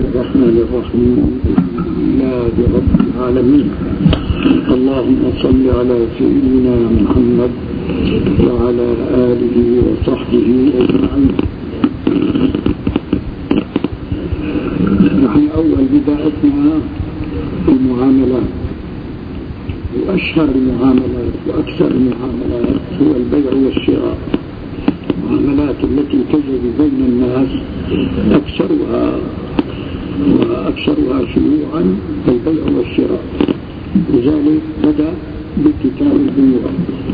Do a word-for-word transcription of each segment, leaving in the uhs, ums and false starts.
الرحمن الرحيم. الحمد لله رب العالمين. اللهم صل على سيدنا محمد وعلى آله وصحبه أجمعين. نحن أول بدايتنا المعاملات، وأشهر المعاملات وأكثر المعاملات هو البيع والشراء. المعاملات التي تجري بين الناس أكثرها وأكثرها شيوعا البيع والشراء، لذلك بدأ بكتاب البيوع.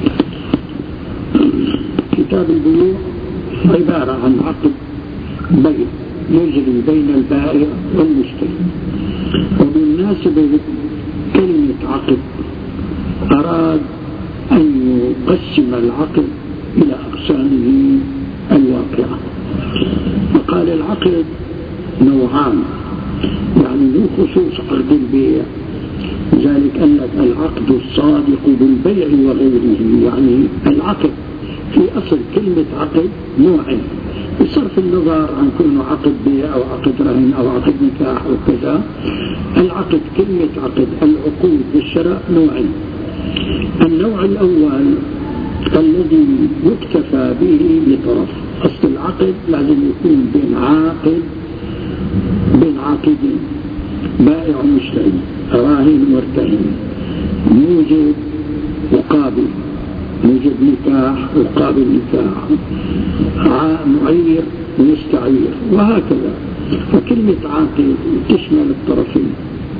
كتاب البيوع عبارة عن عقد بيع يجري بين البائع والمشتري. وبالمناسبة كلمة عقد أراد أن يقسم العقد إلى أقسامه الواقعة، فقال العقد نوعان، يعني له خصوص عقد البيع. لذلك قال لك العقد الصادق بالبيع وغيره، يعني العقد في أصل كلمة عقد نوعين، بصرف النظر عن كونه عقد بيع أو عقد رهن أو عقد نكاح أو كذا. العقد كلمة عقد العقود بالشراء نوعين. النوع الأول الذي يكتفى به لطرف. أصل العقد لازم يكون بين عاقد بين عاقدين، بائع ومشتري، راهن مرتهن، موجب وقابل، موجب نكاح وقابل نكاح، معير ومستعير، وهكذا. فكلمة عاقد تشمل الطرفين.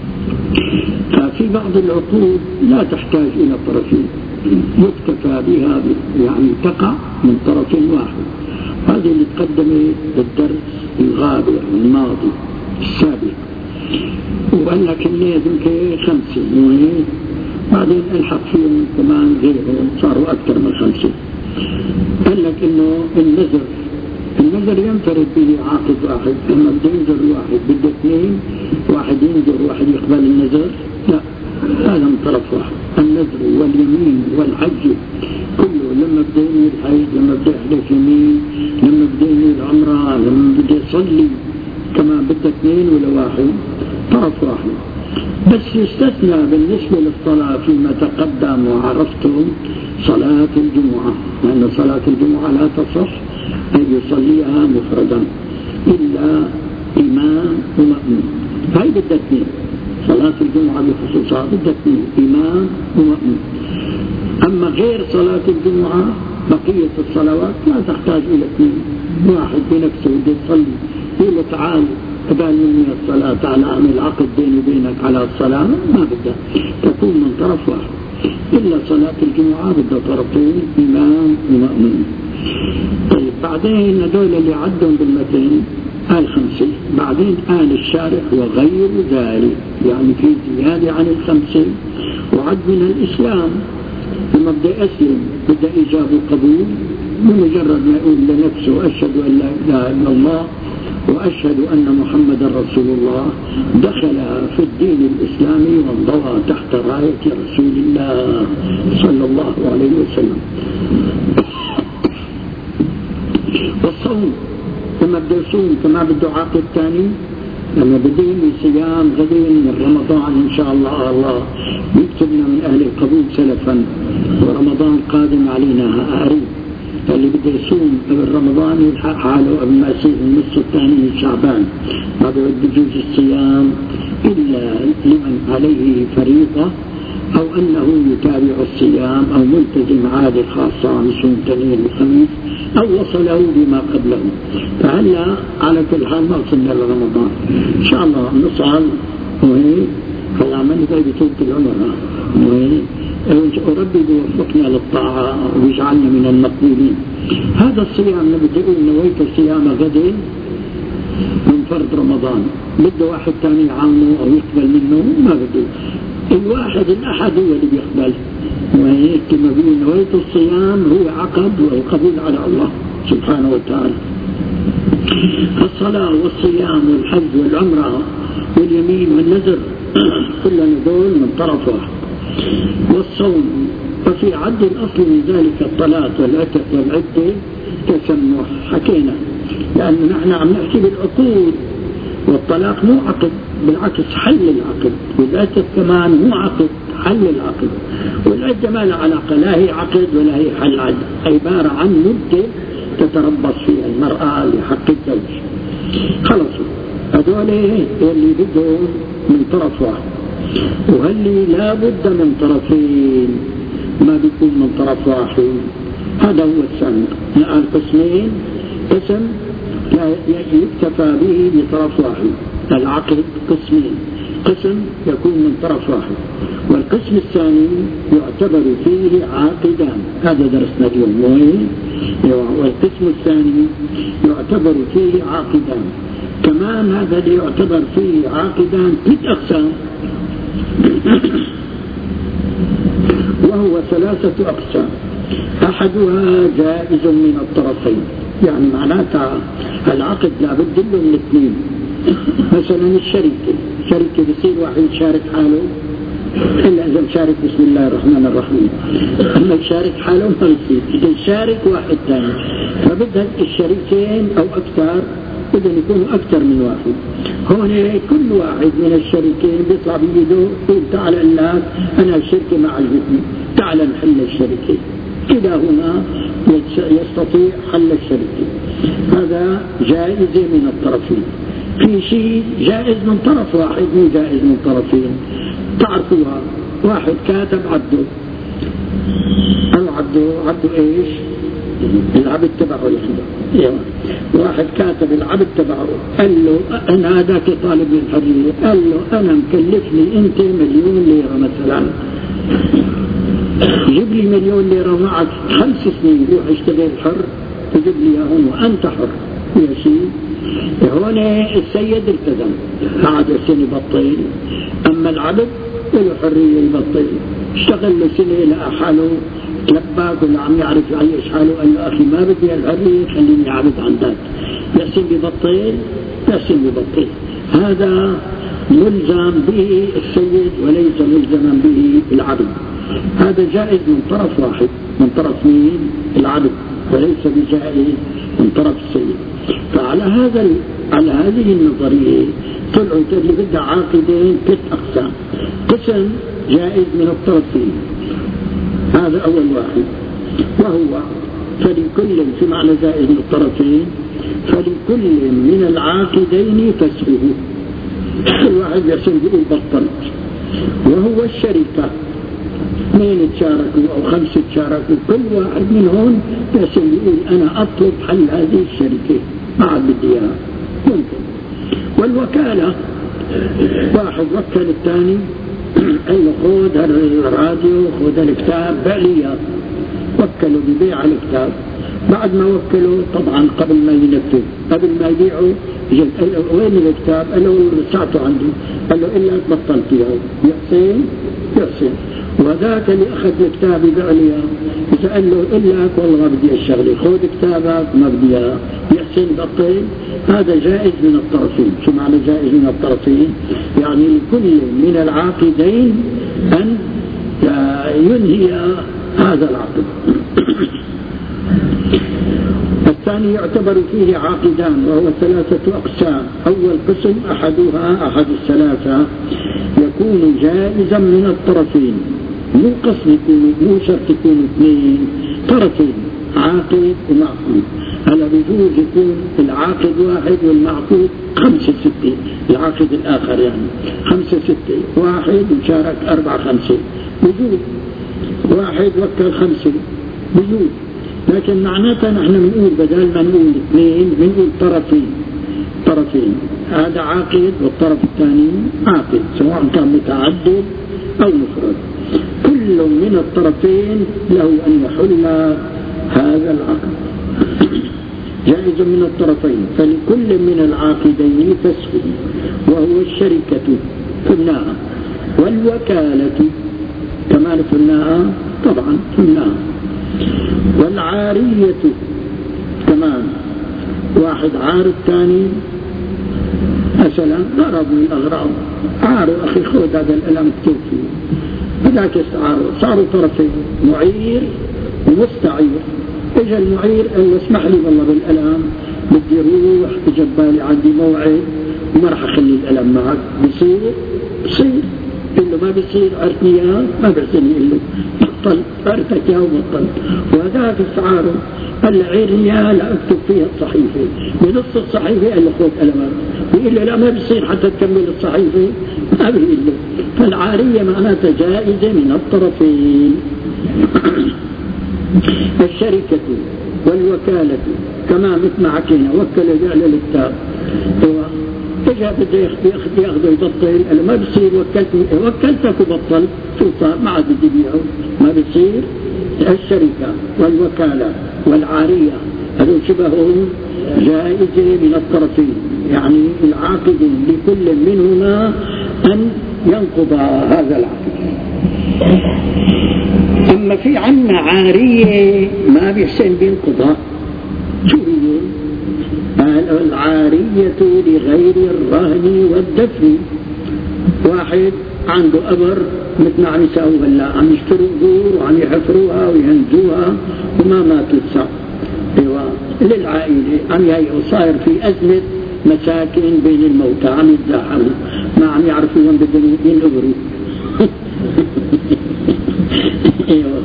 ففي بعض العقود لا تحتاج إلى طرفين، يكتفى بها، يعني تقع من طرف واحد. هذه اللي تقدمت بالدرس الغابر الماضي السابق، وقال لك الناس يمكن خمسة، بعدين الحق فيهم كمان غيرهم صاروا أكثر من خمسة. قال لك إنه النذر النذر ينفرد به عاقد واحد، لما بده ينذر واحد بده اثنين، واحد ينذر واحد يقبل النذر، لا، هذا من طرف واحد. النذر واليمين والحج كله، لما بده ينوي الحج، لما بده يحلف يمين، لما بده ينوي العمرة، لما بده يصلي كمان بده اثنين ولا واحد، طرف واحد. بس يستثنى بالنسبة للصلاة فيما تقدم وعرفتم صلاة الجمعة، لأن صلاة الجمعة لا تصح أن يصليها مفردا إلا إمام ومأموم. هاي بدها اثنين، صلاة الجمعة بخصوصها بدها اثنين، إمام ومأموم. أما غير صلاة الجمعة بقية الصلوات لا تحتاج إلى اثنين. واحد بنفسه بده يصلي يقول له تعال قبل مني الصلاة، تعال أعمل عقد بيني وبينك على الصلاة، ما بدها، تكون من طرف واحد. إلا صلاة الجمعة بدها طرفين، إمام ومأموم. طيب بعدين هذول اللي عدهم بالمتن قال خمسة، بعدين قال الشارح وغير ذلك، يعني في زيادة عن الخمسة وعد من الإسلام. لما بدأ أسلم بدأ إيجاب وقبول، بمجرد ما يقول لنفسه أشهد أن لا إله إلا الله وأشهد أن محمد رسول الله، دخل في الدين الإسلامي وانضوى تحت راية رسول الله صلى الله عليه وسلم. والصوم لما بده يصوم كما بده عاقد ثاني، لما بده ينوي صيام غدين من رمضان إن شاء الله، الله يكتبنا من أهل القبول سلفا، ورمضان قادم علينا قريب. اللي بده يصوم قبل رمضان يلحق حاله قبل ما يصير النصف الثاني من شعبان، ما بيجوز الصيام إلا لمن عليه فريضة أو أنه يتابع الصيام أو ملتزم عادة خاصة يصوم اثنين وخميس أو وصله بما قبله. فهلا على كل حال ما وصلنا لرمضان إن شاء الله نصعد وهي فالعمل زي بطولة العمر، وهي وربي بيوفقنا للطاعة ويجعلنا من المقبولين. هذا الصيام اللي بدي أقول نويت الصيام غدا من فرض رمضان، بده واحد ثاني يعاونه أو يقبل منه، ما بده. الواحد الأحد هو اللي بيقبل، وهيك كما بيقول نويت الصيام هو عقد والقبول على الله سبحانه وتعالى. الصلاة والصيام والحج والعمرة واليمين والنذر كلنا دول من طرف واحد. والصوم، ففي عد الأصل من ذلك الطلاق والعتق والعدة تسمح، حكينا، لأن نحن عم نحكي بالعقود والطلاق مو عقد، بالعكس حل العقد، والعدة كمان مو عقد، حل العقد. والعدة ما لها علاقة، لا هي عقد ولا هي حل عقد، عبارة عن مدة تتربص فيها المرأة لحق الزوج. خلص هذول اللي بدهم من طرف واحد، وهاللي لا بد من طرفين ما بيكون من طرف واحد. هذا هو السن القسمين، قسم لا يكتفى به بطرف واحد، العقد قسمين، قسم يكون من طرف واحد، والقسم الثاني يعتبر فيه عاقدان، هذا درسنا اليوم. والقسم الثاني يعتبر فيه عاقدان كمان، هذا اللي يعتبر فيه عاقدان ثلاث أقسام وهو ثلاثة أقسام. أحدها جائز من الطرفين، يعني معناتها العقد لا بد له من اثنين. مثلا الشركة، شركة بصير واحد يشارك حاله إلا إذا شارك بسم الله الرحمن الرحيم، أما يشارك حاله ما بصير، إذا يشارك واحد ثاني فبدها الشريكين أو أكثر، بدهم يكونوا أكثر من واحد. هون كل واحد من الشريكين بيطلع بيده يقول تعال الناس أنا الشركة مع الجسم، تعال نحل الشركة، كلاهما يستطيع حل الشركة. هذا جائز من الطرفين. في شيء جائز من طرف واحد مو جائز من طرفين، تعرفوها. واحد كاتب عبده، العبده عبده ايش؟ العبد تبعه الحين. واحد كاتب العبد تبعه قال له انا هذاك طالب الحرية، قال له انا مكلفني انت مليون ليرة مثلا، جيب لي مليون ليرة معك خمس سنين، روح اشتغل حر تجيب لي هون وانت حر يا شيء. هون السيد التزم بعد سنة بطيل، اما العبد له حرية يبطل، اشتغل له سنة لقى حاله تلبك ولا عم يعرف يعيش حاله، قال له اخي ما بدي الحرية خليني عبد عندك، يحسن ببطل يحسن ببطل. هذا ملزم به السيد وليس ملزما به العبد. هذا جائز من طرف واحد، من طرف مين؟ العبد، وليس بجائز من طرف السيد. فعلى هذا على هذه النظرية طلعوا اللي بدها عاقدين ثلاث أقسام. قسم جائز من الطرفين، هذا أول واحد، وهو فلكل في معنى جائز من الطرفين، فلكل من العاقدين فسخه. كل واحد يحسن بيقول بطلت. وهو الشركة، اثنين تشاركوا أو خمسة تشاركوا، كل واحد منهم يحسن بيقول أنا أطلب حل هذه الشركة ما عاد بدي إياها، ممكن. والوكالة واحد وكل الثاني قال له خذ الراديو خذ الكتاب بيع، وكلوا ببيع الكتاب. بعد ما وكلوا طبعا قبل ما ينفذ قبل ما يبيعوا قال له وين الكتاب؟ قال له ساعته عندي، قال له إلا بطلت إياه، يحسن يحسن. وذاك اللي أخذ الكتاب يبيع لي إذا قال له إلا والله ما بدي الشغلة، خذ كتابك ما بدي إياه، يحسن بطل. هذا جائز من الطرفين. شو معنى جائز من الطرفين؟ يعني لكل من العاقدين أن ينهي هذا العقد. الثاني يعتبر فيه عاقدان وهو ثلاثة أقسام. أول قسم أحدها أحد الثلاثة يكون جائزا من الطرفين، مو قسم يكون مو شرط يكون اثنين، طرفين عاقد ومعقود. هلا بيجوز يكون العاقد واحد والمعقود خمسة ستة، العاقد الآخر يعني خمسة ستة، واحد وشارك أربعة خمسة بيجوز، واحد وكل خمسة بيجوز. لكن معناتها نحن بنقول بدل ما نقول اثنين بنقول طرفين، طرفين هذا عاقد والطرف الثاني عاقد سواء كان متعدد أو مفرد، كل من الطرفين له أن يحل هذا العقد. جائز من الطرفين، فلكل من العاقدين فسخ، وهو الشركة قلناها، والوكالة كمان قلناها طبعا قلناها، والعارية كمان واحد عار الثاني مثلا غرض من الأغراض، عار أخي خذ هذا الألم كتير فيه بدك يستعاروا، صاروا طرفين معير ومستعير. اجى المعير قال له اسمح لي والله بالألم بدي روح بجبالي عندي موعد وما راح أخلي الألم معك. بصير بصير قل له ما بصير عرفني إياه ما بحسن يقول له بطل عرفتك يا وبطل. وهذاك استعاره قال له عيرني إياه لا أكتب فيها الصحيفة. بنص الصحيفة قال له خذ قلمك. بيقول له لا ما بصير حتى تكمل الصحيفة ما بيقول له. فالعارية معناتها جائزة من الطرفين. الشركة والوكالة كما مثل ما حكينا وكل جعل للتاب إجا بده ياخذ ياخذ يبطل قال ما بصير وكلتني وكلتك وبطل سلطان ما عاد بدي بيعه ما بصير. الشركة والوكالة والعارية هذول شبههم جائزة من الطرفين يعني العاقد لكل منهما أن ينقض هذا العقد. أما في عنا عارية ما بيحسن بينقضها. شو هي؟ العارية لغير الرهن والدفن. واحد عنده أبر مثل ما عم يساووا هلا عم يشتروا قبور وعم يحفروها ويهنزوها وما ماتوا الساعة. ايوه للعائلة عم يهيئوا صاير في أزمة مساكن بين الموتى عم يتزاحموا ما عم يعرفوا وين بدهم ينقبروا. ايوه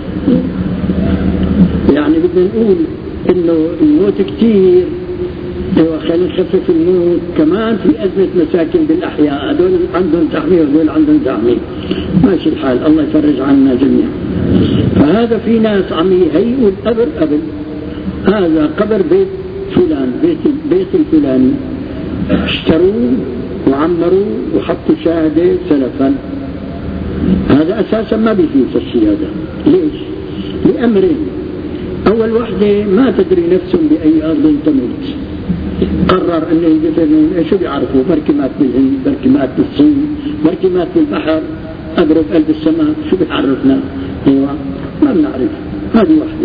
يعني بدنا نقول انه الموت كتير. ايوه خلينا نخفف الموت كمان في أزمة مساكن بالأحياء هذول عندهم تحميل وهذول عندهم تحميل ماشي الحال الله يفرج عنا جميعا. فهذا في ناس عم يهيئوا القبر قبل هذا قبر بيت فلان بيت البيت الفلاني اشتروه وعمروا وحطوا شاهدة سلفا. هذا أساسا ما بيجوز الشيء هذا. ليش؟ لأمرين. أول وحدة ما تدري نفس بأي أرض تموت. قرر أنه يدفن شو بيعرفوا بركي مات بالهند بركي مات بالصين بركي مات بالبحر أقرب قلب السماء شو بيعرفنا؟ ايوه ما بنعرف. هذه وحدة.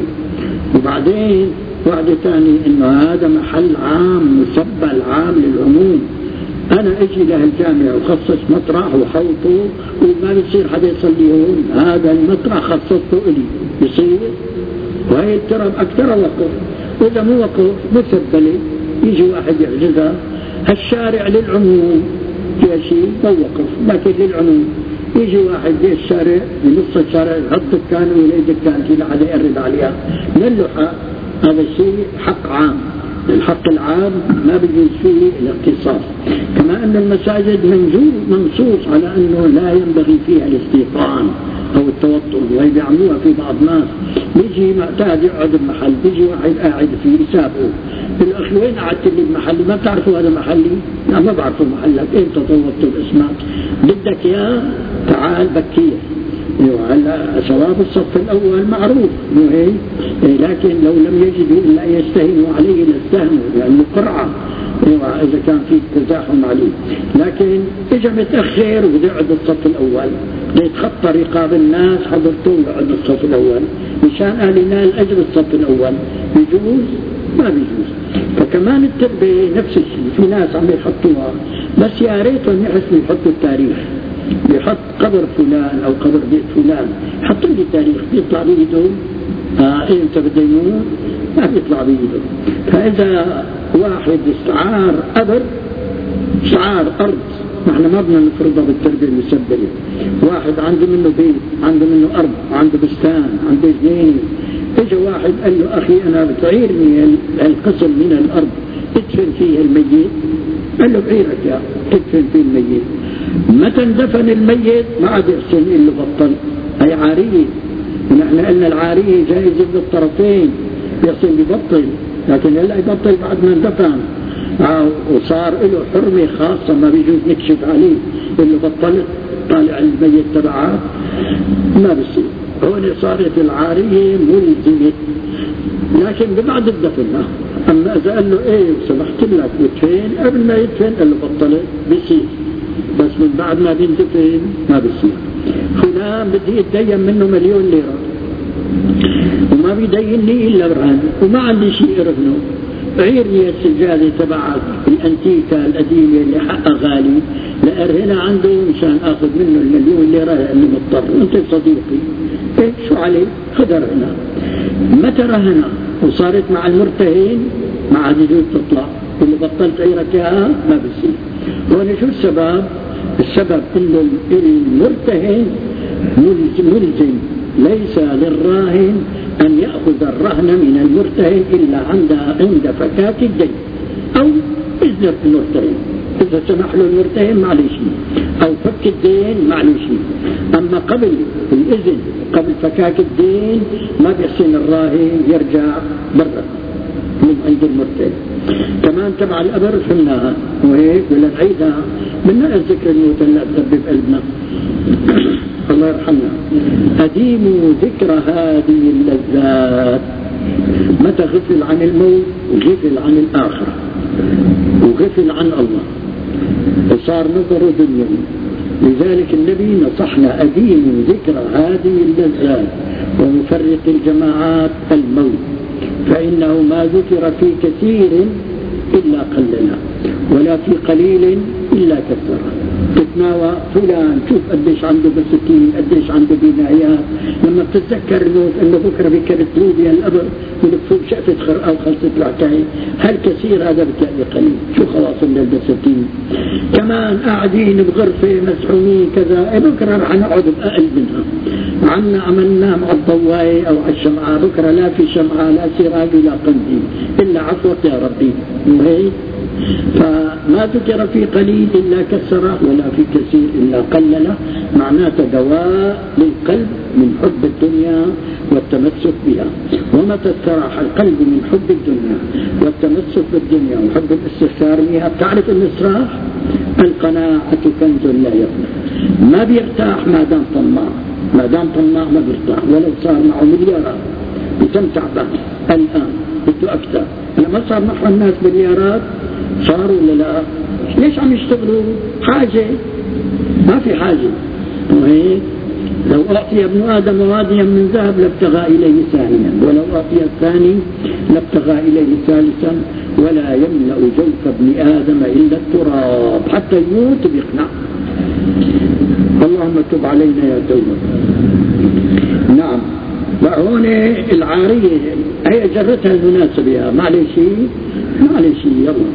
وبعدين وحدة ثانية إنه هذا محل عام مسبل عام للعموم. أنا أجي له الجامع وخصص مطرح وحوطه وما بيصير حدا يصلي هون هذا المطرح خصصته إلي بيصير. وهي التراب أكثر وقف وإذا مو وقف مسبلة يجي واحد يحجزها. هالشارع للعموم فيها شيء مو وقف لكن للعموم. يجي واحد جاي الشارع بنص الشارع يحط دكان ويلاقي دكان كذا حدا يقرب عليها للحق. هذا الشيء حق عام. الحق العام ما بيجوز فيه الاختصاص. كما أن المساجد منصوص على أنه لا ينبغي فيها الاستيطان أو التوطن وهي بيعملوها في بعض الناس. بيجي معتاد يقعد بمحل بيجي واحد قاعد فيه يسابقه الأخ وين قعدت لي بمحلي ما بتعرفوا هذا محلي؟ لا ما بعرفوا محلك أنت طوطت باسمك بدك يا تعال بكير. هلا ثواب الصف الأول معروف مو هيك؟ لكن لو لم يجدوا إلا يستهنوا عليه لاستهنوا لأنه قرعة إذا كان في تزاحم عليه. لكن إجا متأخر وبده يقعد الصف الأول ليتخطى رقاب الناس حضرتوا يقعد الصف الأول مشان أهل ينال أجر الصف الأول. بيجوز؟ ما بيجوز. فكمان التربية نفس الشيء في ناس عم يحطوها بس يا ريتهم يحسنوا يحطوا التاريخ. بيحط قبر فلان أو قبر بيت فلان حط لي تاريخ بيطلع بيدهم آه انت بده يموت ما بيطلع بيدهم. فإذا واحد استعار قبر استعار أرض نحن ما بدنا نفرضها بالتربية المسبلة. واحد عنده منه بيت عنده منه أرض عنده بستان عنده جنينة. اجى واحد قال له أخي أنا بتعيرني القسم من الأرض ادفن فيه الميت. قال له بعيرك يا ادفن فيه الميت. متى اندفن الميت ما عاد يحسن إلا بطل. هي عارية ونحن قلنا العارية جائزة للطرفين يحسن ببطل لكن هلا يبطل بعد ما اندفن وصار له حرمة خاصة ما بيجوز نكشف عليه اللي بطلت طالع الميت تبعه ما بيصير. هون صارت العارية ملزمة لكن ببعد الدفن. أما إذا قال له إيه سمحت لك يدفن قبل ما يدفن قال له بطلت بيصير بس من بعد ما بيندفن ما بيصير. فلان بدي يتدين منه مليون ليرة وما بيدينني إلا برهن وما عندي شيء ارهنه. عيرني السجادة تبعك الأنتيكة القديمة اللي حقها غالي لأرهنها عنده مشان آخذ منه المليون ليرة لأنه مضطر. أنت صديقي إيه شو عليه خذ رهنها. متى رهنها وصارت مع المرتهن ما عاد يجوز تطلع اللي بطلت عيرك إياها ما بيصير. هون شو السبب؟ السبب انه المرتهن ملزم، ليس للراهن ان ياخذ الرهن من المرتهن الا عند عند فكاك الدين او اذن المرتهن. اذا سمح له المرتهن ما عليه شيء، او فك الدين ما عليه شيء. اما قبل الاذن قبل فكاك الدين ما بيحسن الراهن يرجع برا من عند المرتهن. كمان تبع الأبر فهمناها وهيك ولا نعيدها بدنا الذكر الموت لا تسبب قلبنا. الله يرحمنا. أديموا ذكر هذه اللذات. متى غفل عن الموت وغفل عن الآخرة وغفل عن الله وصار نظره دنيوي. لذلك النبي نصحنا أديموا ذكر هذه اللذات ومفرق الجماعات الموت، فإنه ما ذكر في كثير إلا قلنا ولا في قليل إلا كثره. تتناوى فلان شوف قديش عنده بسكين قديش عنده بنايات، لما تتذكر الموت انه بكره بكرت لوبيا الابر ولفوق شقفة خرقة وخلصت العكاية، هل كثير هذا بتلاقي قليل، شو خلاص من البساتين. كمان قاعدين بغرفة مسحومين كذا، بكره رح نقعد بأقل منها. عنا عملنا مع الضواية او على الشمعة، بكره لا في شمعة لا سراج ولا قنديل الا عفوك يا ربي. وهيك فما ذكر في قليل إلا كسره ولا في كثير إلا قلله، معناته دواء للقلب من حب الدنيا والتمسك بها. ومتى استراح القلب من حب الدنيا والتمسك بالدنيا وحب الاستثار بها، بتعرف الاستراح؟ القناعة كنز لا يفنى. ما بيرتاح ما دام طماع، ما دام طماع ما بيرتاح ولو صار معه مليارات بتمتع به. الآن بده أكثر، لما صار معه الناس مليارات صاروا ولا لا؟ ليش عم يشتغلوا؟ حاجة، ما في حاجة. وهيك لو أعطي ابن آدم واديا من ذهب لابتغى إليه ثانيا، ولو أعطي الثاني لابتغى إليه ثالثا، ولا يملأ جوف ابن آدم إلا التراب، حتى يموت بيقنع. اللهم تب علينا يا توبة. نعم. وهون العارية هي جرتها المناسبة، ما عليه شيء ما عليه شيء يلا.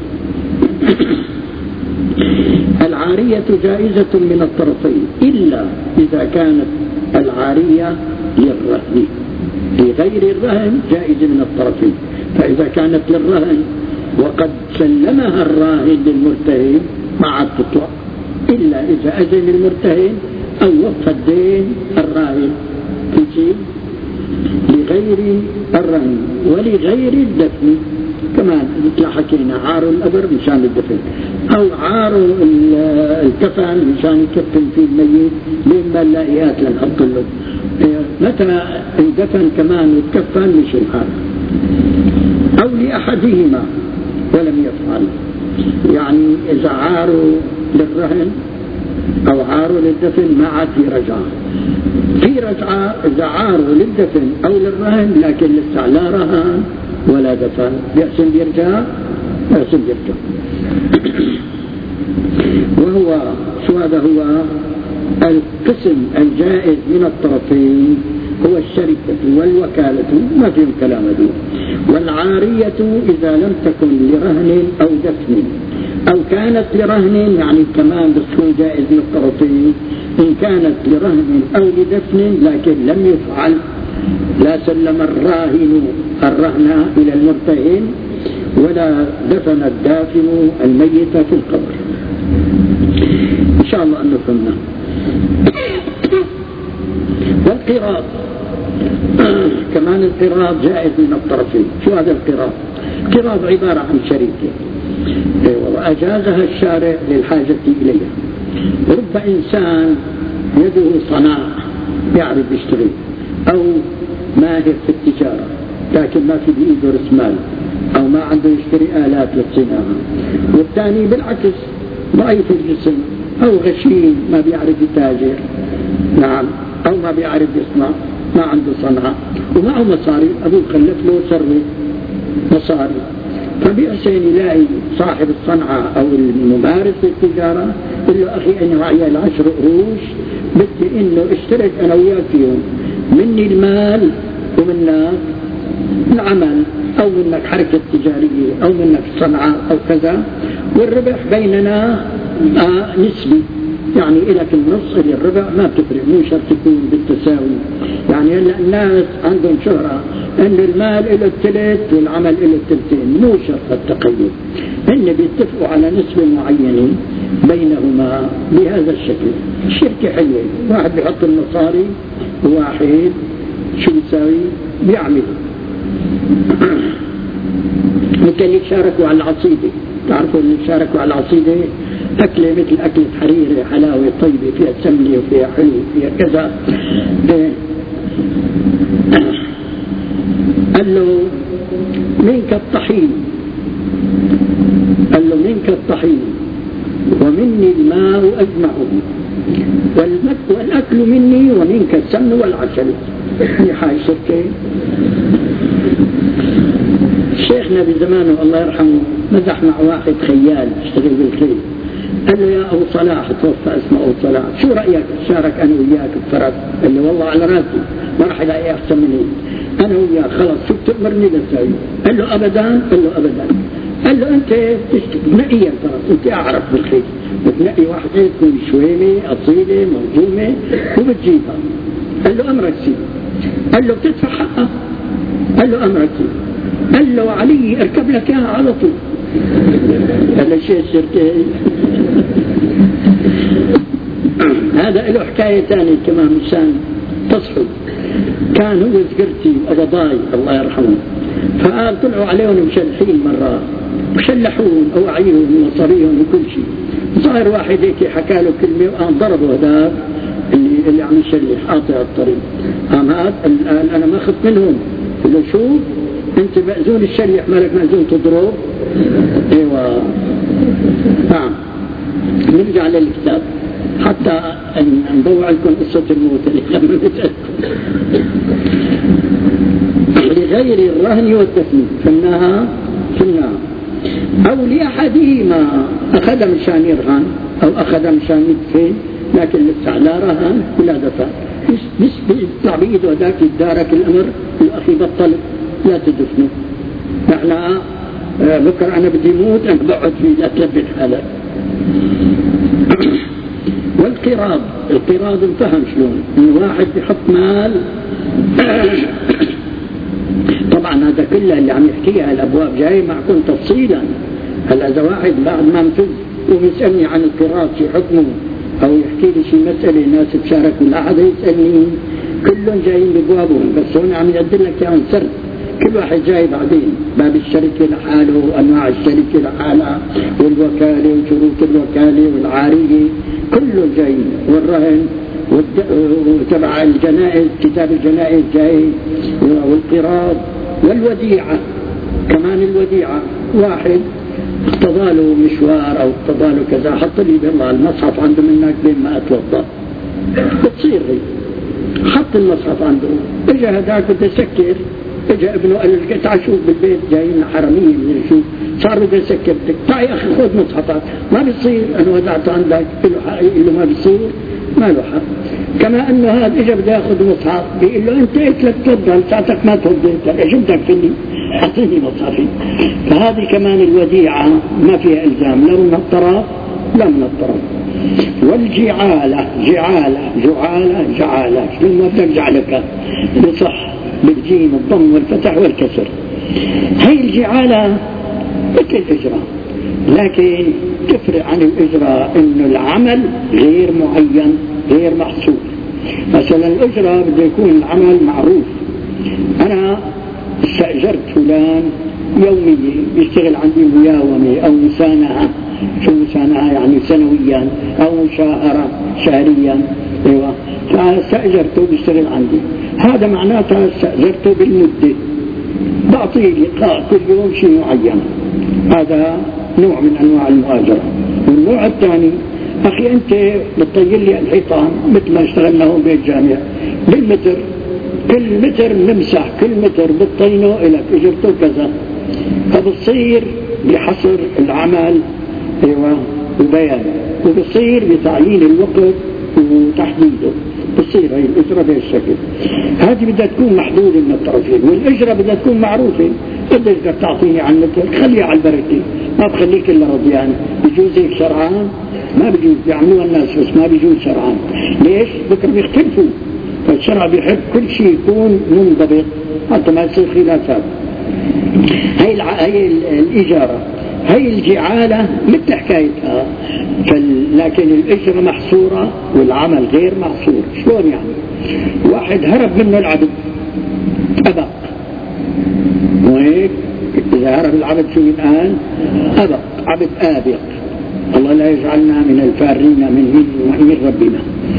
العارية جائزة من الطرفين إلا إذا كانت العارية للرهن، لغير الرهن جائز من الطرفين. فإذا كانت للرهن وقد سلمها الراهن للمرتهن ما عاد تطلع إلا إذا أذن المرتهن أو وفى الدين الراهن. تجي لغير الرهن ولغير الدفن كمان مثل حكينا، عار الأبر مشان الدفن أو عار الكفن مشان يكفن فيه الميت لما اللاقيات لنحط له. متى الدفن كمان يتكفن مش الحال، أو لأحدهما ولم يفعل. يعني إذا عاروا للرهن أو عاروا للدفن ما عاد في رجعة. في رجعة إذا عاروا للدفن أو للرهن لكن لسه لا رهن ولا دفن، بيحسن بيرجع بيحسن بيرجع. وهو شو هذا؟ هو القسم الجائز من الطرفين هو الشركة والوكالة، ما فيهم كلام دي. والعارية إذا لم تكن لرهن أو دفن، أو كانت لرهن يعني كمان بتكون جائز من الطرفين. إن كانت لرهن أو لدفن لكن لم يفعل، لا سلم الراهن الرهن إلى المرتهن ولا دفن الدافن الميت في القبر. إن شاء الله أنه فهمنا. والقراض كمان القراض جائز من الطرفين. شو هذا القراض؟ القراض عبارة عن شريكة وأجازها الشارع للحاجة إليها. رب إنسان يده صناع يعرف يشتغل أو ماهر في التجارة لكن ما في بإيده رأس مال أو ما عنده يشتري آلات للصناعة، والثاني بالعكس ضعيف الجسم أو غشيم ما بيعرف يتاجر، نعم، أو ما بيعرف يصنع، ما عنده صنعة ومعه مصاري، أبوه خلف له ثروة مصاري، فبيحسن يلاقي صاحب الصنعة أو الممارس للتجارة يقول له أخي أنا معي العشر قروش بدي إنه اشترك أنا وياك فيهم، مني المال ومنك العمل أو منك حركة تجارية أو منك صنعة أو كذا، والربح بيننا آه نسبي، يعني إلك النص إلى الربع ما بتفرق، مو شرط تكون بالتساوي. يعني هلا الناس عندهم شهرة أن المال إلى الثلث والعمل إلى الثلثين، مو شرط التقيد، هن بيتفقوا على نسبة معينة بينهما بهذا الشكل. الشركة حلوة، واحد بيحط المصاري وواحد شو بيساوي بيعمل. مثل اللي شاركوا على العصيدة، تعرفوا اللي شاركوا على العصيدة أكلة مثل أكلة حريرة، حلاوة طيبة فيها سمنة وفيها حلو وفيها كذا. قال له منك الطحين، قال له منك الطحين ومني الماء أجمعه والأكل مني ومنك السمن والعسل. نحاي شركة. شيخنا بزمانه الله يرحمه مزح مع واحد خيال اشتغل بالخيل، قال له يا أبو صلاح، توفى اسمه أبو صلاح، شو رأيك شارك أنا وياك بفرس؟ قال له والله على راسي، ما راح الاقي أحسن مني، أنا وياك خلص شو بتأمرني لسوي؟ قال له أبدا، قال له أبدا. قال له أنت بتنقي الفرس، أنت أعرف بالخيل، بتنقي واحدة تكون شويمة أصيلة منظومة وبتجيبها. قال له أمرك سي. قال له بتدفع حقها؟ قال له أمرك سي. قال له علي اركب لك اياها على طول. قال له شيء الشركة. هذا له حكاية ثانية كمان مشان تصحوا. كان هو سكرتي وأبضاي الله يرحمه، فقال طلعوا عليهم مشلحين مرة، وشلحون أوعيهم ومصاريهم وكل شيء. صار واحد هيك حكى له كلمة وقام ضربه هذاك اللي اللي عم يشلح قاطع الطريق. قام هذا الآن أنا ما أخذت منهم. قال له شو؟ أنت مأذون الشلح مالك مأذون تضرب؟ ايوه. نعم. نرجع للكتاب حتى نضوع لكم قصة الموت اللي لما بتأكل. لغير الرهن والتثمين فإنها في النار، أو لأحدهما أخذ مشان يرهن أو أخذ مشان يدفن، لكن لسه لا رهن ولا دفع، بس بيطلع بإيده وذاك يدارك الأمر الأخي بطل لا تدفنه. نحن بكرة أنا بدي موت أنا بقعد فيه لا تلبن حالك. والقراض، القراض انفهم شلون؟ إن واحد بيحط مال طبعا هذا كله اللي عم يحكيها الأبواب جاي معكم تفصيلا. هلا إذا واحد بعد ما انفذ ويسألني عن القراض في حكمه أو يحكي لي شيء مسألة ناس تشاركوا، لا حدا يسألني، كلهم جايين بأبوابهم، بس هون عم يقدم لك يعني سر، كل واحد جاي بعدين باب الشركة لحاله وأنواع الشركة لحالها والوكالة وشروط الوكالة والعارية كله جاي، والرهن وتبع الجنائز كتاب الجنائز جاي، والقراض والوديعة كمان. الوديعة واحد اقتضى له مشوار أو اقتضى له كذا، حط لي بالله المصحف عنده منك بين ما أتوضأ، بتصير هي حط المصحف عنده، اجى هداك بده يسكر، اجى ابنه قال له تعال شوف بالبيت جايين حرامية من شو صار بده يسكر، تعال يا اخي خذ مصحفك، ما بيصير انا ودعته عندك، له حق يقول له ما بيصير، ما له حق. كما انه هذا اجى بده ياخذ مصحف بيقول له انت قلت لك تفضل ساعتك ما تفضلت، ايش بدك فيني؟ اعطيني مصحفي. فهذه كمان الوديعة ما فيها الزام لا من الطرف لا من الطرف. والجعالة جعالة جعالة جعالة شنو ما بدك جعلك بصح بالجيم الضم والفتح والكسر. هي الجعالة مثل الإجراء، لكن تفرق عن الإجراء إنه العمل غير معين غير محسوب. مثلا الإجراء بده يكون العمل معروف، أنا استأجرت فلان يوميا بيشتغل عندي مياومة أو مسانعة، شو مسانعة يعني سنويا أو مشاهرة شهريا، ايوه، فاستأجرته بيشتغل عندي، هذا معناته استأجرته بالمدة، بعطيه لقاء كل يوم شيء معين، هذا نوع من أنواع المؤاجرة. والنوع الثاني أخي أنت بتطير لي الحيطان مثل ما اشتغلنا هون بالجامعة بالمتر، كل متر نمسح كل متر بتطينه إلك اجرته كذا، فبصير بحصر العمل ايوه وبيان، وبصير بتعيين الوقت وتحديده، بصير هي الإجرة بهالشكل. هذه بدها تكون محدودة من الطرفين، والإجرة بدها تكون معروفة، تقدر تعطيني عن مثل خليها على البركة، ما بخليك إلا رضيان. بجوز هيك شرعان؟ ما بجوز، بيعملوها الناس بس ما بجوز شرعان. ليش؟ بكره بيختلفوا، فالشرع بيحب كل شيء يكون منضبط حتى ما يصير خلافات. هي الع... هي الإجارة، هي الجعالة مثل حكايتها، فال... لكن الإجرة محصورة والعمل غير محصور. شلون يعني؟ واحد هرب منه العبد أبق، وهيك إذا هرب العبد شو الآن؟ أبق، عبد آبق. الله لا يجعلنا من الفارين من من ربنا.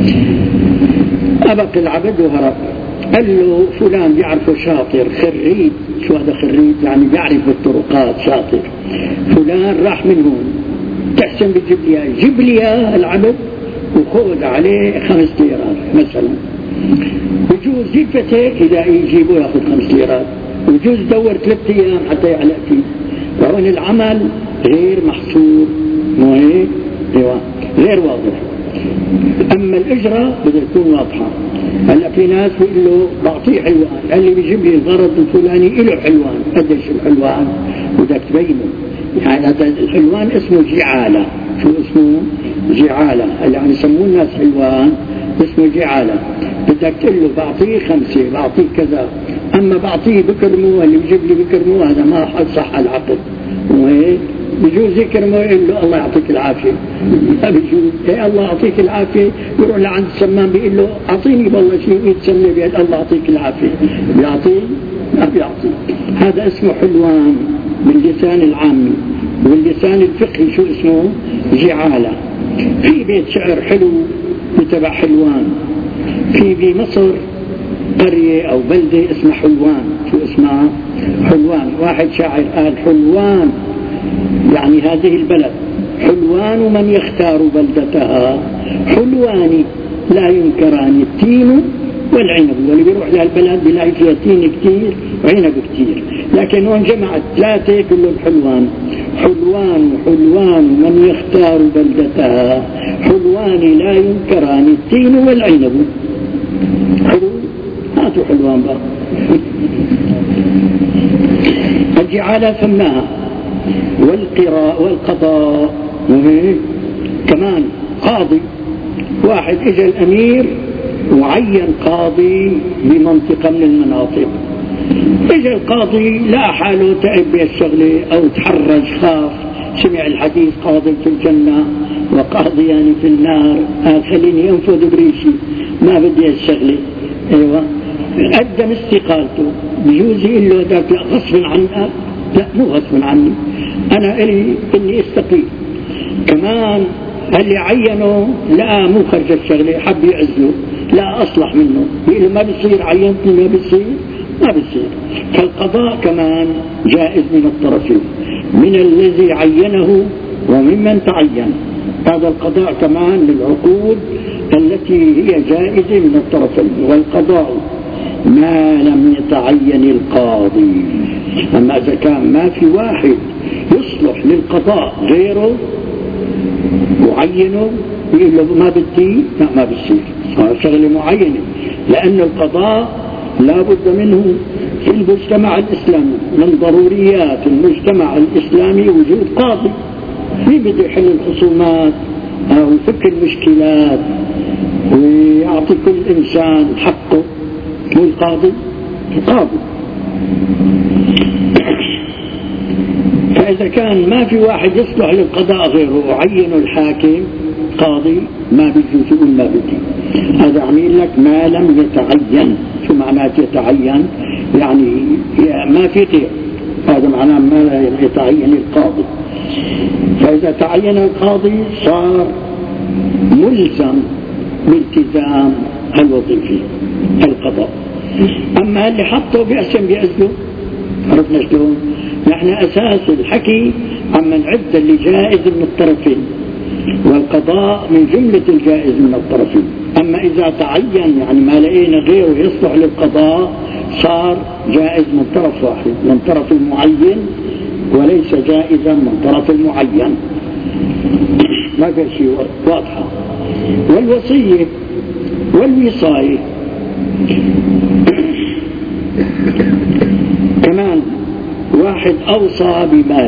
أبق العبد وهرب، قال له فلان بيعرفه شاطر خريج. شو هذا خريج؟ يعني بيعرف بالطرقات، شاطر. فلان راح من هون، تحسن بتجيب لي اياه، جيب لي اياه العبد وخذ عليه خمس ليرات مثلا. بجوز يلفت هيك اذا يجيبه ياخذ خمس ليرات، وبجوز دور ثلاث ايام حتى يعلق فيه. فهون العمل غير محصور، مو هيك؟ ايوه غير واضح. اما الاجره بدها تكون واضحه. هلا في ناس بيقول له بعطيه حلوان، قال لي بيجيب لي الغرض الفلاني له حلوان، قديش الحلوان؟ بدك تبينه. يعني هذا الحلوان اسمه جعاله. شو اسمه؟ جعاله. يعني يسموه الناس حلوان، اسمه جعاله. بدك تقول له بعطيه خمسه، بعطيه كذا. اما بعطيه بكرمه، اللي بيجيب لي بكرمه، هذا ما صح العقد. وهيك بجوز يكرمه يقول له الله يعطيك العافيه. ما بجوز. يا الله يعطيك العافيه، يروح لعند السمان بيقول له اعطيني والله شيء يتسمى بيد الله يعطيك العافيه. بيعطيه؟ ما بيعطي. هذا اسمه حلوان باللسان العامي، واللسان الفقهي شو اسمه؟ جعاله. في بيت شعر حلو بتبع حلوان، في بمصر قرية أو بلدة اسمها حلوان. شو اسمها؟ حلوان. واحد شاعر قال حلوان يعني هذه البلد، حلوان من يختار بلدتها، حلوان لا ينكران التين والعنب. واللي بيروح لهالبلد بيلاقي فيها تين كتير وعنب كتير، لكن هون جمعت ثلاثة كلهم حلوان. حلوان حلوان من يختار بلدتها، حلوان لا ينكران التين والعنب. حلو، هاتوا حلوان بقى. الجعالة سماها، والقراء والقضاء. كمان قاضي، واحد اجى الامير وعين قاضي بمنطقة من المناطق. اجى القاضي لا حاله تعب بالشغلة او تحرج، خاف، سمع الحديث قاضي في الجنة وقاضيان يعني في النار، قال خليني انفذ بريشي، ما بدي الشغلة. ايوه قدم استقالته. بجوز يقول له ذاك لا غصب عنك، لا مو غصب عني، انا الي اني استقيل. كمان اللي عينه لا مو خرج الشغله، حب يعزله، لا اصلح منه، بيقول له ما بصير عينتني، ما بصير ما بصير. فالقضاء كمان جائز من الطرفين، من الذي عينه وممن تعين. هذا القضاء كمان للعقود التي هي جائزة من الطرفين. والقضاء ما لم يتعين القاضي. أما إذا كان ما في واحد يصلح للقضاء غيره معينه، يقول له ما بدي، لا ما بصير، صار شغله معينة. لأن القضاء لا بد منه في المجتمع الإسلامي، من ضروريات المجتمع الإسلامي وجود قاضي. مين بده يحل الخصومات أو يفك المشكلات ويعطي كل إنسان حقه؟ مو القاضي؟ القاضي. فإذا كان ما في واحد يصلح للقضاء غيره وعينه الحاكم قاضي، ما بيجوز يقول ما بدي. هذا عميل لك ما لم يتعين. شو معناه يتعين؟ يعني ما في غير، هذا معناه ما يتعين القاضي. فإذا تعين القاضي صار ملزم بالتزام الوظيفي القضاء. أما اللي حطه بيأسم بيأزله، عرفنا شلون؟ نحن أساس الحكي عم نعد اللي جائز من الطرفين، والقضاء من جملة الجائز من الطرفين. أما إذا تعين يعني ما لقينا غيره يصلح للقضاء، صار جائز من طرف واحد، من طرف المعين، وليس جائزا من طرف المعين. ما في شيء واضحة. والوصية والوصاية كمان واحد أوصى بمال،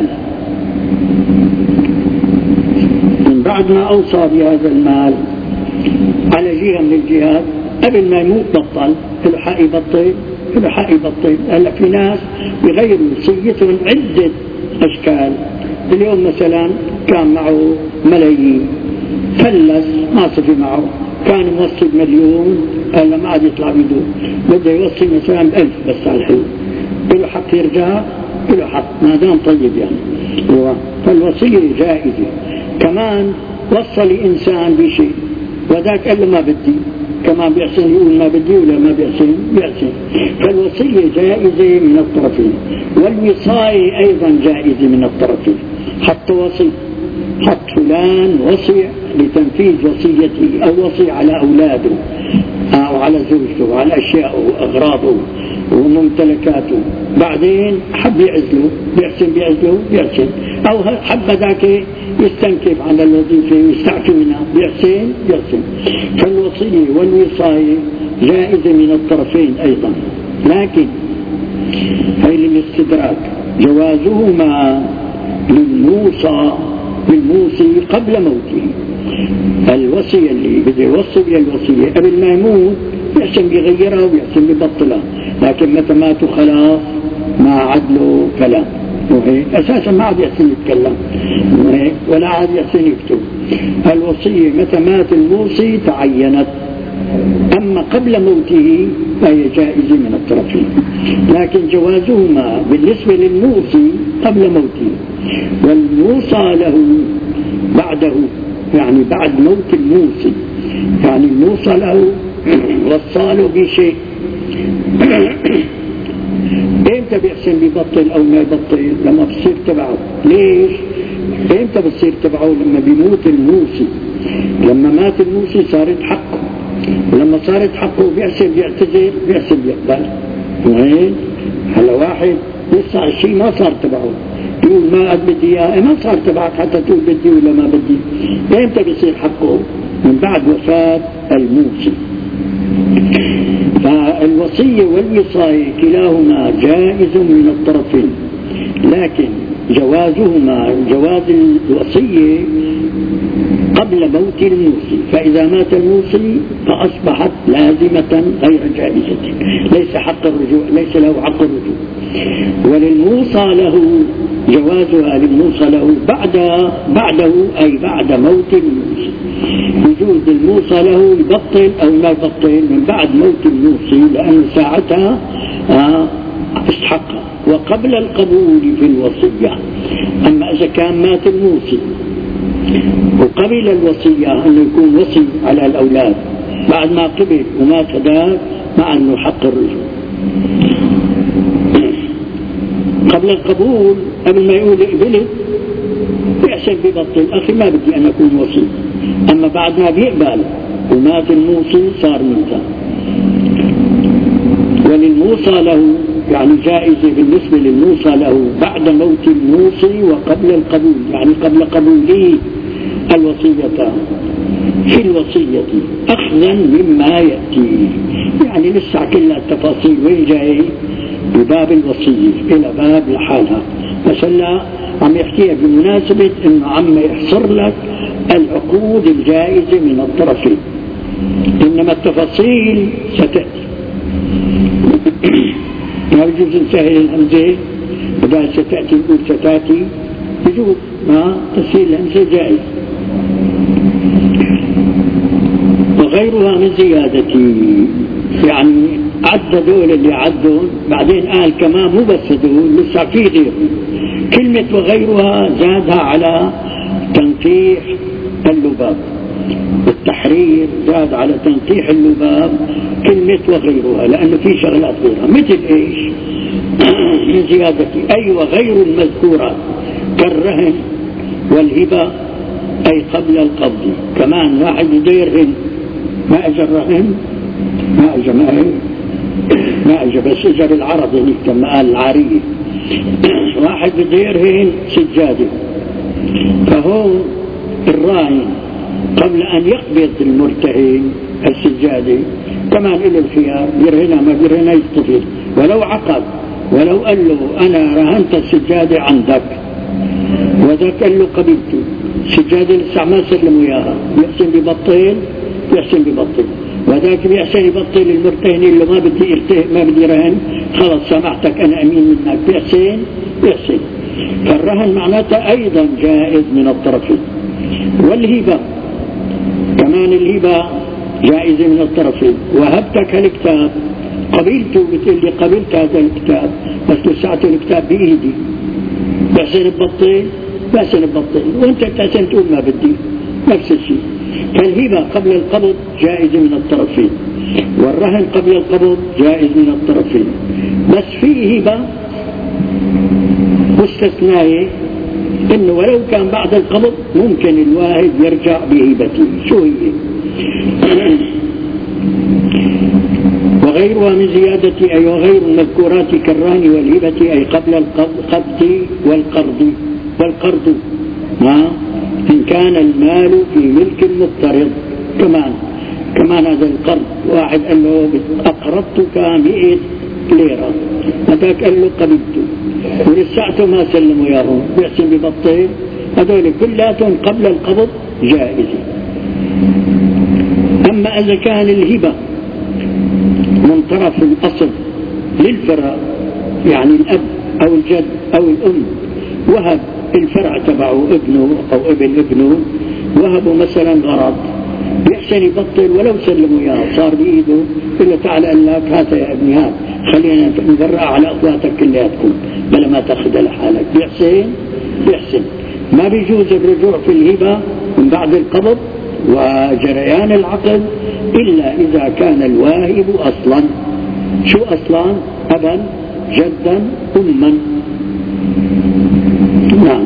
من بعد ما أوصى بهذا المال على جهة من الجهات قبل ما يموت بطل، له حق يبطل، له حق يبطل. هلا في ناس بغيروا وصيتهم عدة أشكال. اليوم مثلا كان معه ملايين، فلس ما صفي معه، كان موصي بمليون، هلا ما عاد يطلع بيده، بده يوصي مثلا بألف بس على الحلو، له حق يرجع، له حق ما دام طيب يعني. فالوصية جائزة. كمان وصى لإنسان بشيء وذاك قال له ما بدي، كمان بيحسن يقول ما بدي ولا ما بيحسن بيحسن. فالوصية جائزة من الطرفين، والوصاية أيضا جائزة من الطرفين. حتى وصي، حط فلان وصي لتنفيذ وصيته أو وصي على أولاده أو على زوجته وعلى أشياءه وأغراضه وممتلكاته، بعدين حب يعزله بيحسن بيعزله بيحسن، أو حب ذاك يستنكف على الوظيفة ويستعفي منها بيحسن بيحسن. فالوصية والوصاية جائزة من الطرفين أيضا، لكن هي للاستدراك. جوازهما للموصى بالموصي قبل موته. الوصية اللي بده يوصي بها الوصية قبل ما يموت بيحسن بيغيرها وبيحسن بيبطلها، لكن متى ماتوا خلاص ما عاد له كلام، وهيك اساسا ما عاد يحسن يتكلم وهيك ولا عاد يحسن يكتب. الوصية متى مات الموصي تعينت، أما قبل موته فهي جائزة من الطرفين. لكن جوازهما بالنسبة للموصي قبل موته، والموصى له بعده، يعني بعد موت الموصي، يعني الموصى له وصى له بشيء امتى بيحسن بيبطل او ما يبطل؟ لما بصير تبعه. ليش؟ امتى بصير تبعه؟ لما بيموت الموصي. لما مات الموصي صارت حقه، ولما صارت حقه بيحسن بيعتذر بيحسن بيقبل. وين هلا واحد لسه الشيء ما صار تبعه يقول ما قد بدي اياه، ما صار تبعك حتى تقول بدي ولا ما بدي. امتى بيصير حقه؟ من بعد وفاة الموصي. فالوصية والوصاية كلاهما جائز من الطرفين، لكن جوازهما جواز الوصية قبل موت الموصي، فإذا مات الموصي فأصبحت لازمة غير جائزة، ليس حق الرجوع، ليس له حق الرجوع. وللموصى له جوازها للموصى له بعد بعده أي بعد موت الموصي. يجوز الموصى له يبطل أو لا يبطل من بعد موت الموصي، لأن ساعتها استحقها. وقبل القبول في الوصية. أما إذا كان مات الموصي وقبل الوصية أنه يكون وصي على الأولاد، بعد ما قبل ومات هذاك مع أنه حق الرجوع. قبل القبول قبل ما يقول قبلت بيحسن بيبطل، أخي ما بدي أن أكون وصي. أما بعد ما بيقبل ومات الموصي صار موتا. وللموصى له يعني جائزة بالنسبة للموصى له بعد موت الموصي وقبل القبول، يعني قبل قبوله الوصية في الوصية أخذا مما يأتي. يعني لسه كلها التفاصيل وين جاي بباب الوصية إلى باب لحالها، بس هلا عم يحكيها بمناسبة إنه عم يحصر لك العقود الجائزة من الطرفين، إنما التفاصيل ستأتي. ما بيجوز نسهل الهمزة بدل ستأتي نقول ستأتي، بيجوز ما تسهيل الهمزة جائز. وغيرها من زيادتي، يعني عد دول اللي عدون بعدين قال كمان مو بس دول لسه في غير كلمة وغيرها زادها على تنقيح اللباب، التحرير زاد على تنقيح اللباب كلمة وغيرها، لأنه في شغلات غيرها مثل إيش من زيادتي أي وغير المذكورات كالرهن والهبة أي قبل القبض. كمان واحد بده يرهن ما أجى الرهن ما أجى ما أجى ما أجى بس أجى بالعرض يعني كما قال العارية. واحد بده يرهن سجادة، فهو الراهن قبل أن يقبض المرتهن السجادة كمان له الخيار يرهنها ما بيرهنها يستفيد، ولو عقد ولو قال له أنا رهنت السجادة عندك وذاك قال له قبلته، السجادة لسه ما سلموا إياها، بيحسن ببطل بيحسن ببطل، وذاك بيحسن يبطل المرتهن اللي ما بدي ما بدي رهن، خلص سامحتك أنا أمين منك، بيحسن بيحسن. فالرهن معناته أيضا جائز من الطرفين. والهبة كمان، الهبة جائزة من الطرفين. وهبتك الكتاب، قبلته، بتقول لي قبلت هذا الكتاب بس لسعت الكتاب بإيدي، بحسن ببطل بحسن ببطل، وانت بتحسن تقول ما بدي، نفس الشيء. فالهبة قبل القبض جائزة من الطرفين، والرهن قبل القبض جائز من الطرفين. بس في هبة مستثناء، انه ولو كان بعد القبض ممكن الواحد يرجع بهبته. شو هي؟ وغيرها من زيادة أي وغير المذكورات كالرهن والهبة أي قبل القبض والقرض والقرض ما إن كان المال في ملك المضطرد. كمان كمان هذا القرض، واحد قال له أقرضتك مئة ليرة، هذاك قال له قبضته ولساته ما سلموا إياهم، بيحسن ببطل. هذول كلاتهم قبل القبض جائزة. أما إذا كان الهبة من طرف الأصل للفرع، يعني الأب أو الجد أو الأم وهب الفرع تبعه ابنه أو ابن ابنه، وهبوا مثلا غرض، بيحسن يبطل ولو سلموا إياه، صار بإيده إلا تعالى قال لك هات يا ابني هات، خلينا نبرع على أطلاتك كلياتكم بلا ما تأخذ لحالك، بيحسن بيحسن. ما بيجوز الرجوع في الهبة من بعد القبض وجريان العقد إلا إذا كان الواهب أصلا. شو أصلا؟ أبا جدا أما. نعم.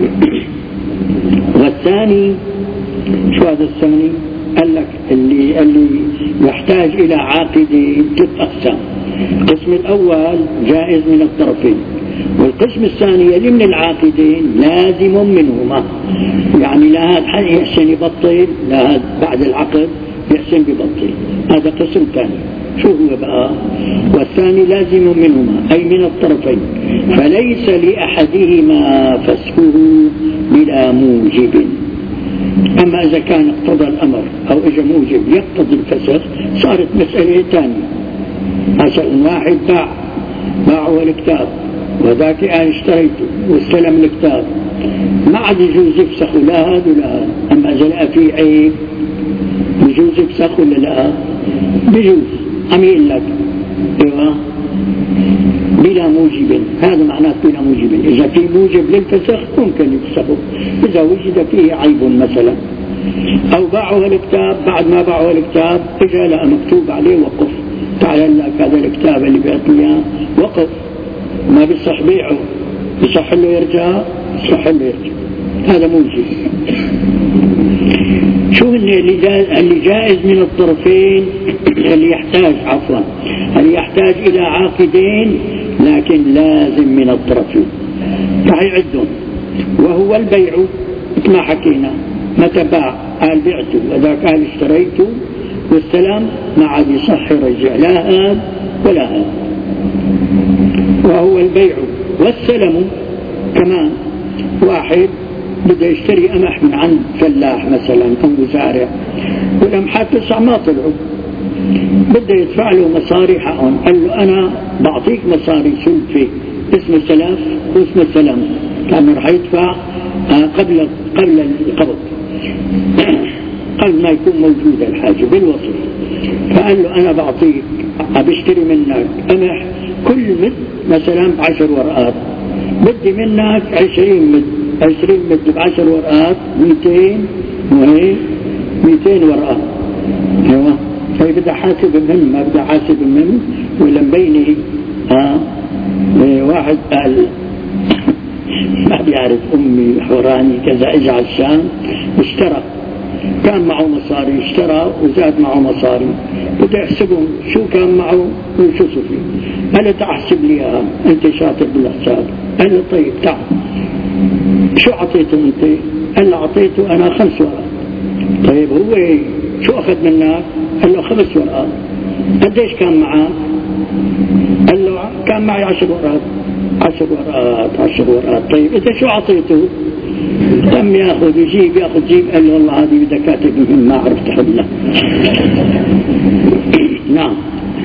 والثاني شو هذا الثاني؟ قال لك اللي اللي يحتاج إلى عاقدين ثلاث أقسام. القسم الأول جائز من الطرفين، والقسم الثاني يلي من العاقدين لازم منهما، يعني لا هذا يحسن يبطل لا هذا بعد العقد يحسن ببطل. هذا قسم ثاني. شو هو بقى؟ والثاني لازم منهما أي من الطرفين، فليس لأحدهما فسخه بلا موجب. أما إذا كان اقتضى الأمر أو إجا موجب يقتضي الفسخ صارت مسألة ثانية. مثلا واحد باع باعه الكتاب وذاك أنا اشتريته واستلم الكتاب، ما عاد يجوز يفسخ لا هذا ولا هذا. أما إذا لقى فيه عيب يجوز يفسخ ولا لا؟ بجوز. أم يقول لك ايوه بلا موجب، هذا معناه بلا موجب. إذا في موجب للفسخ ممكن يفسخه إذا وجد فيه عيب مثلا. أو باعه الكتاب، بعد ما باعه الكتاب إجا لقى مكتوب عليه وقف، تعال لك هذا الكتاب اللي بيعطيه وقف، ما بيصح بيعه، بيصح له يرجع، بيصح له يرجع. هذا موجب. شو اللي جائز من الطرفين؟ اللي يحتاج عفوا اللي يحتاج إلى عاقدين لكن لازم من الطرفين. تعي عدهم. وهو البيع مثل ما حكينا، متى باع قال بعته وذاك قال اشتريته والسلام، ما عاد يصح يرجع لا هذا ولا هذا. وهو البيع والسلم كمان. واحد بده يشتري قمح من عند فلاح مثلا أو مزارع، والقمحات لسه ما طلعوا، بده يدفع له مصاري حقهم، قال له أنا بعطيك مصاري سلفة اسم السلاف واسم السلام، كان رح يدفع قبل قبل القبض قبل ما يكون موجود الحاجة بالوصف. فقال له أنا بعطيك بشتري منك قمح كل مد مثلا بعشر ورقات، بدي منك عشرين مد، عشرين مد بعشر ورقات ميتين، وهي ميتين ورقة. ايوه هي بدها حاسب المهم، ما بدها حاسب المهم ولا مبينه. ها واحد قال ما بيعرف أمي حوراني كذا، اجى على الشام اشترى، كان معه مصاري اشترى وزاد معه مصاري، بده يحسبهم شو كان معه وشو صفي. قال تعال احسب لي اياها، انت شاطر بالحساب. قال له طيب تعال شو اعطيته انت؟ قال له اعطيته انا خمس ورقات. طيب هو شو اخذ منك؟ قال له خمس ورقات. قديش كان معك؟ قال له كان معي عشر ورقات عشر ورقات عشر ورقات. طيب إذا شو عطيته؟ لم ياخذ يجيب ياخذ جيب. قال له والله هذه بدها كاتب مهم ما عرفت احلها. نعم.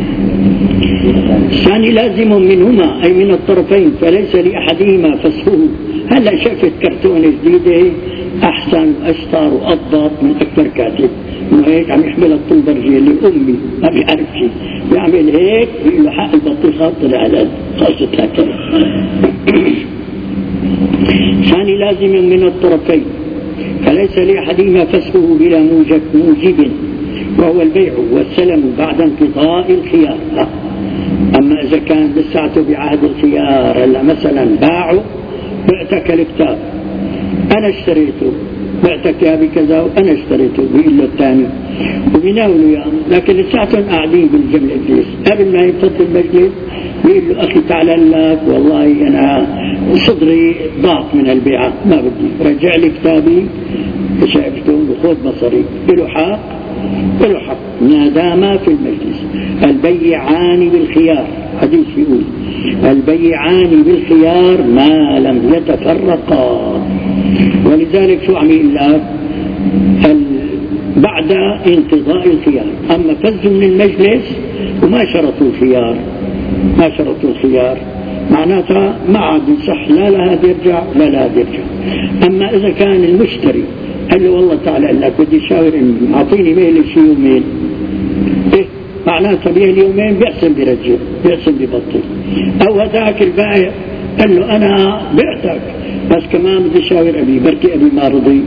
الثاني لازم منهما أي من الطرفين فليس لأحدهما فسخه. هلا شفت كرتونة جديدة أحسن وأشطر وأضبط من أكثر كاتب، إنه هيك عم يحمل الطلبرجية اللي أمي ما بيعرف شيء، بيعمل هيك بيقول له حق البطيخة طلع على خاصة هكذا. ثاني لازم من الطرفين فليس لأحدهما فسخه بلا موجب موجب وهو البيع والسلم بعد انقضاء الخيار. أما إذا كان لساته بعهد الخيار، هلا مثلا باعوا بعتك الكتاب أنا اشتريته، بعتك يا بكذا وأنا اشتريته، بيقول له الثاني وبيناوله إياه، لكن لساتهم قاعدين بالمجلس قبل ما يبتدي المجلس بيقول له أخي تعال لك والله أنا صدري ضاق من البيعة ما بدي، رجع لي كتابي شايفته وخذ مصري. له حق له حق ما دام في المجلس. البيعان بالخيار، حديث يقول البيعان بالخيار ما لم يتفرقا. ولذلك شو عم يقول لك؟ بعد انقضاء الخيار. أما فزوا من المجلس وما شرطوا الخيار ما شرطوا الخيار معناتها ما عاد يصح لا لهذا يرجع لا لهذا يرجع. أما إذا كان المشتري قال له والله تعالى قال لك بدي شاور أعطيني مهلة شي يومين، إيه معناتها مهلة يومين بيحسن برجع بيحسن ببطل. أو هذاك البائع قال له أنا بعتك بس كمان بدي شاور أبي بركي أبي ما رضي،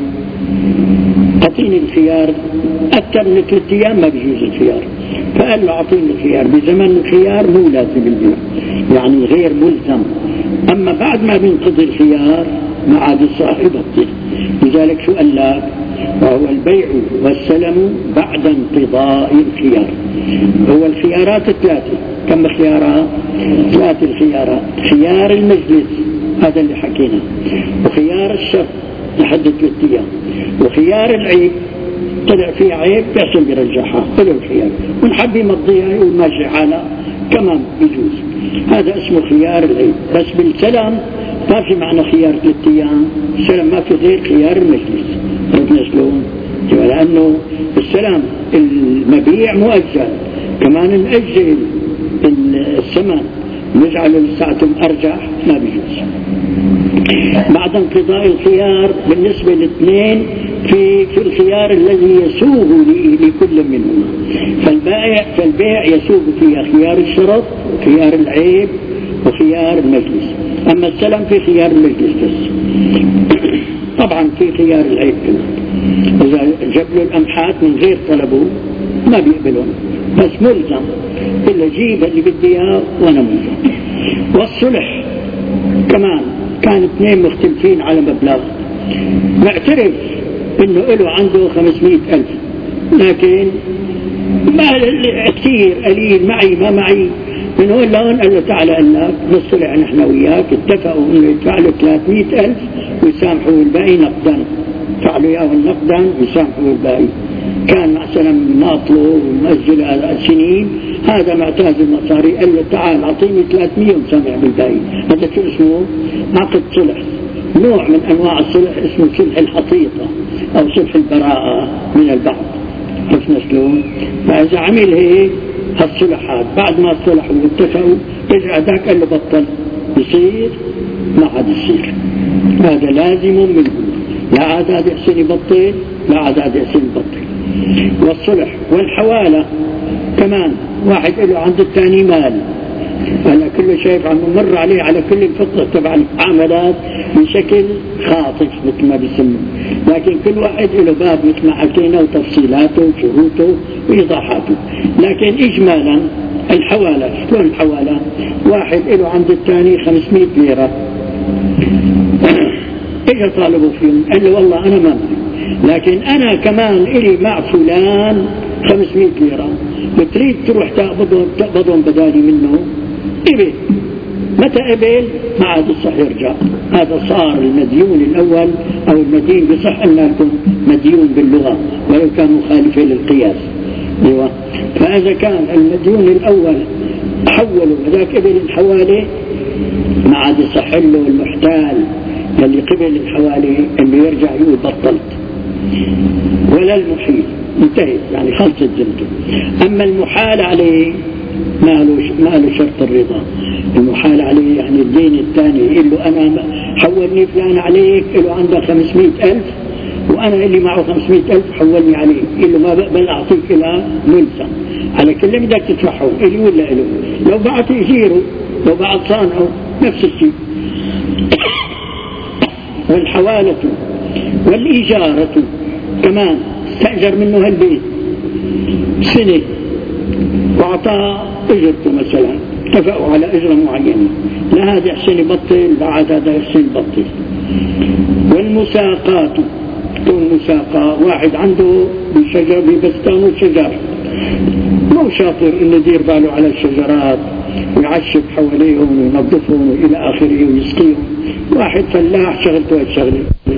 أعطيني الخيار أكثر من ثلاثة أيام ما بيجوز الخيار، فقال له أعطيني الخيار. بزمن الخيار مو لازم البيع يعني غير ملزم. أما بعد ما بينقضي الخيار ما عاد الصاحب يبطل. لذلك شو قال لك؟ وهو البيع والسلم بعد انقضاء الخيار. هو الخيارات ثلاثة. كم خيارات؟ ثلاثة الخيارات. خيار المجلس هذا اللي حكينا، وخيار الشرط لحد ثلاثة أيام، وخيار العيب طلع فيه عيب بيحسن برجعها طلع الخيار، ونحب يمضيها يقول ماشي حالة كمان بيجوز. هذا اسمه خيار العيب. بس بالسلام ما في معنى خيار ثلاثة أيام، السلام ما في غير خيار المجلس. عرفنا شلون؟ لأنه السلام المبيع مؤجل، كمان نأجل الثمن نجعله لساعتهم أرجح ما بيجوز. بعد انقضاء الخيار بالنسبة لاثنين في في الخيار الذي يسوغ لكل منهما، فالبائع فالبيع يسوغ فيها خيار الشرط وخيار العيب وخيار المجلس. أما السلم في خيار المجلس بس. طبعا في خيار العيب كمان، إذا جاب له الأمحات من غير طلبه ما بيقبلون، بس ملزم إلا جيب اللي بدي إياه وأنا ملزم. والصلح كمان كان اثنين مختلفين على مبلغ، معترف إنه له عنده خمسمائة ألف لكن ما كثير قليل معي ما معي، من هون لهون قال له تعالى قال لك نصلح نحن وياك، اتفقوا انه يدفع له ثلاثمائة ألف ويسامحوا الباقي نقدا، فعلوا اياه نقدا ويسامحوا الباقي. كان مثلا ماطله ومؤجل سنين، هذا معتاز المصاري قال له تعال اعطيني ثلاثمائة ومسامح بالباقي. هذا شو اسمه؟ عقد صلح، نوع من انواع الصلح اسمه صلح الحقيقة او صلح البراءة من البعض. عرفنا شلون؟ فاذا عمل هيك هالصلحات بعد ما صلحوا واتفقوا رجع ذاك قال له بطل يصير ما عاد يصير. هذا لازم منه، لا عاد هذا يحسن يبطل لا عاد هذا يحسن يبطل. والصلح والحوالة كمان، واحد له عند الثاني مال، هلا كله شايف عم مر عليه على كل الفقه تبع العملات بشكل خاطف مثل ما بيسموه، لكن كل واحد له باب مثل ما حكينا وتفصيلاته وشروطه وايضاحاته. لكن اجمالا الحواله شلون الحواله؟ واحد له عند الثاني خمسمائة ليره، اجى طالبوا فيهم قال له والله انا ما معي، لكن انا كمان الي مع فلان خمسمائة ليره، بتريد تروح تقبضهم تقبضهم بدالي منه؟ قبل. متى قبل؟ ما عاد الصح يرجع. هذا صار المديون الأول أو المدين، بصح أن يكون مديون باللغة ولو كان مخالفا للقياس. أيوة. فإذا كان المديون الأول حولوا هذاك قبل الحوالي ما عاد يصح له المحتال اللي قبل الحوالي انه يرجع يقول بطلت، ولا المحيل انتهت يعني خلصت ذمته. اما المحال عليه ما له ما له شرط الرضا. المحال عليه يعني الدين الثاني يقول له انا حولني فلان عليك، له عنده خمسمائة ألف وانا اللي معه خمسمائة ألف حولني عليه، يقول له ما بقبل اعطيك الا ملزم على كل اللي بدك تدفعه الي ولا له، لو بعت يجيره لو بعت صانعه نفس الشيء. والحوالة والإجارة كمان، استأجر منه هالبيت سنة وأعطاه أجرته مثلا، اتفقوا على أجرة معينة، لا هذا يحسن يبطل بعد هذا يحسن يبطل. والمساقات تكون مساقة، واحد عنده بشجر ببستانه شجر مو شاطر إنه يدير باله على الشجرات ويعشب حواليهم وينظفهم وإلى آخره ويسقيهم، واحد فلاح شغلته هالشغلة